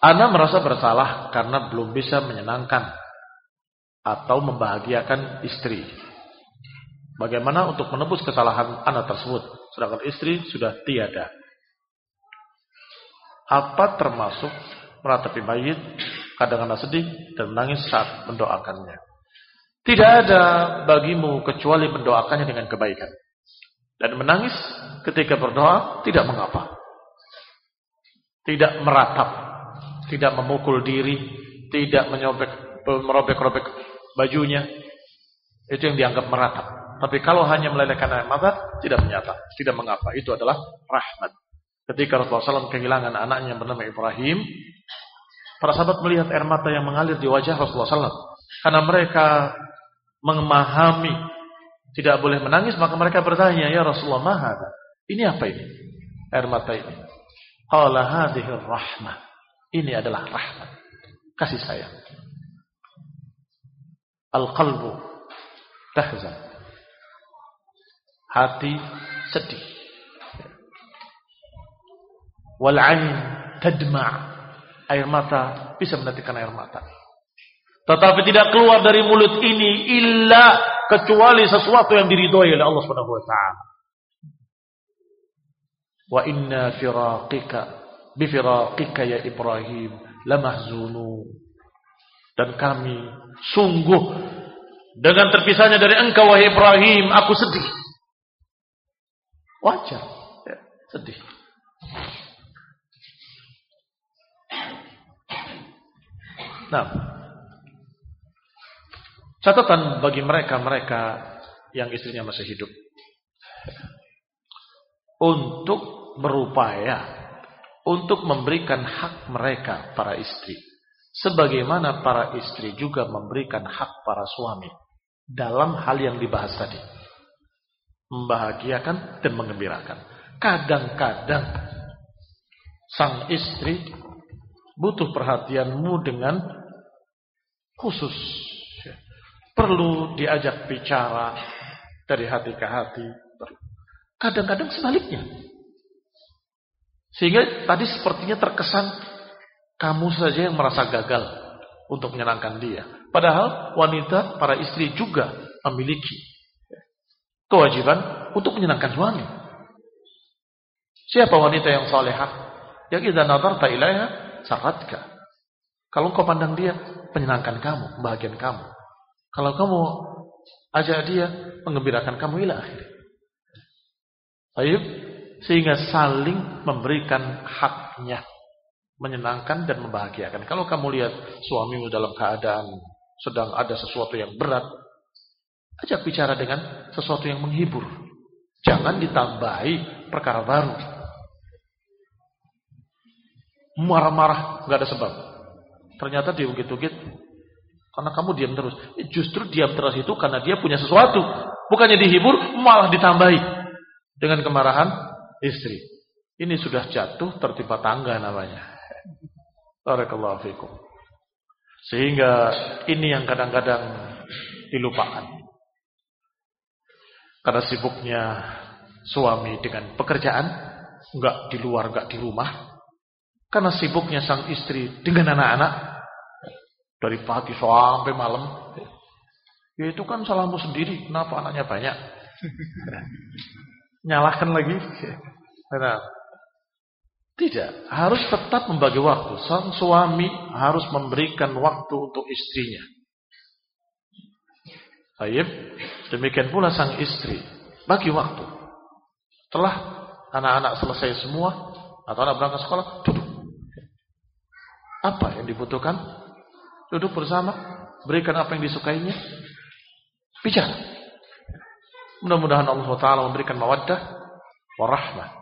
Ana merasa bersalah karena belum bisa menyenangkan atau membahagiakan istri. Bagaimana untuk menebus kesalahan ana tersebut, sedangkan istri sudah tiada? Apa termasuk meratapi mayit, kadang ana sedih dan menangis saat mendoakannya? Tidak ada bagimu kecuali mendoakannya dengan kebaikan. Dan menangis ketika berdoa tidak mengapa. Tidak meratap, tidak memukul diri, tidak merobek-robek bajunya. Itu yang dianggap meratap. Tapi kalau hanya melelehkan air mata, tidak menyata, tidak mengapa. Itu adalah rahmat. Ketika Rasulullah SAW kehilangan anaknya yang bernama Ibrahim, para sahabat melihat air mata yang mengalir di wajah Rasulullah SAW. Karena mereka memahami tidak boleh menangis, maka mereka bertanya, ya Rasulullah, ma hadza? Ini apa ini? Air mata ini. Qala hadhihi rahmah. Ini adalah rahmat, kasih sayang. Al-qalbu tahzan. Hati sedih. Wal 'ain tadma'. Air mata bisa menetikan air mata. Tetapi tidak keluar dari mulut ini illa kecuali sesuatu yang diridhoi oleh Allah Subhanahu wa taala. Wa inna bi firaqika ya Ibrahim lamahzunun. Dan kami sungguh dengan terpisahnya dari engkau wahai Ibrahim, aku sedih. Wajar, ya, sedih. Nah, catatan bagi mereka-mereka yang istrinya masih hidup untuk berupaya untuk memberikan hak mereka para istri, sebagaimana para istri juga memberikan hak para suami dalam hal yang dibahas tadi, membahagiakan dan menggembirakan. Kadang-kadang sang istri butuh perhatianmu dengan khusus. Perlu diajak bicara dari hati ke hati. Kadang-kadang sebaliknya. Sehingga tadi sepertinya terkesan kamu saja yang merasa gagal untuk menyenangkan dia. Padahal wanita, para istri juga memiliki kewajiban untuk menyenangkan suami. Siapa wanita yang salehah? Yang idza nadarta ilaiha sarratka. Kalau kau pandang dia, menyenangkan kamu, membahagiakan kamu. Kalau kamu ajak dia, menggembirakan kamu ila akhir. Baik, sehingga saling memberikan haknya, menyenangkan dan membahagiakan. Kalau kamu lihat suamimu dalam keadaan sedang ada sesuatu yang berat, ajak bicara dengan sesuatu yang menghibur. Jangan ditambahi perkara baru. Marah-marah nggak ada sebab. Ternyata diugit-ugit karena kamu diam terus. Justru diam terus itu karena dia punya sesuatu. Bukannya dihibur, malah ditambahi dengan kemarahan istri. Ini sudah jatuh tertimpa tangga namanya. Barakallahu fikum. Sehingga ini yang kadang-kadang dilupakan. Karena sibuknya suami dengan pekerjaan, enggak di luar, enggak di rumah. Karena sibuknya sang istri dengan anak-anak, dari pagi sampai malam. Ya itu kan salahmu sendiri, kenapa anaknya banyak? Nyalahkan lagi. Nah, tidak, harus tetap membagi waktu. Sang suami harus memberikan waktu untuk istrinya. Baik, demikian pula sang istri bagi waktu. Setelah anak-anak selesai semua atau anak berangkat sekolah, duduk. Apa yang dibutuhkan? Duduk bersama, berikan apa yang disukainya, bicara. Mudah-mudahan Allah Ta'ala memberikan mawaddah warahmah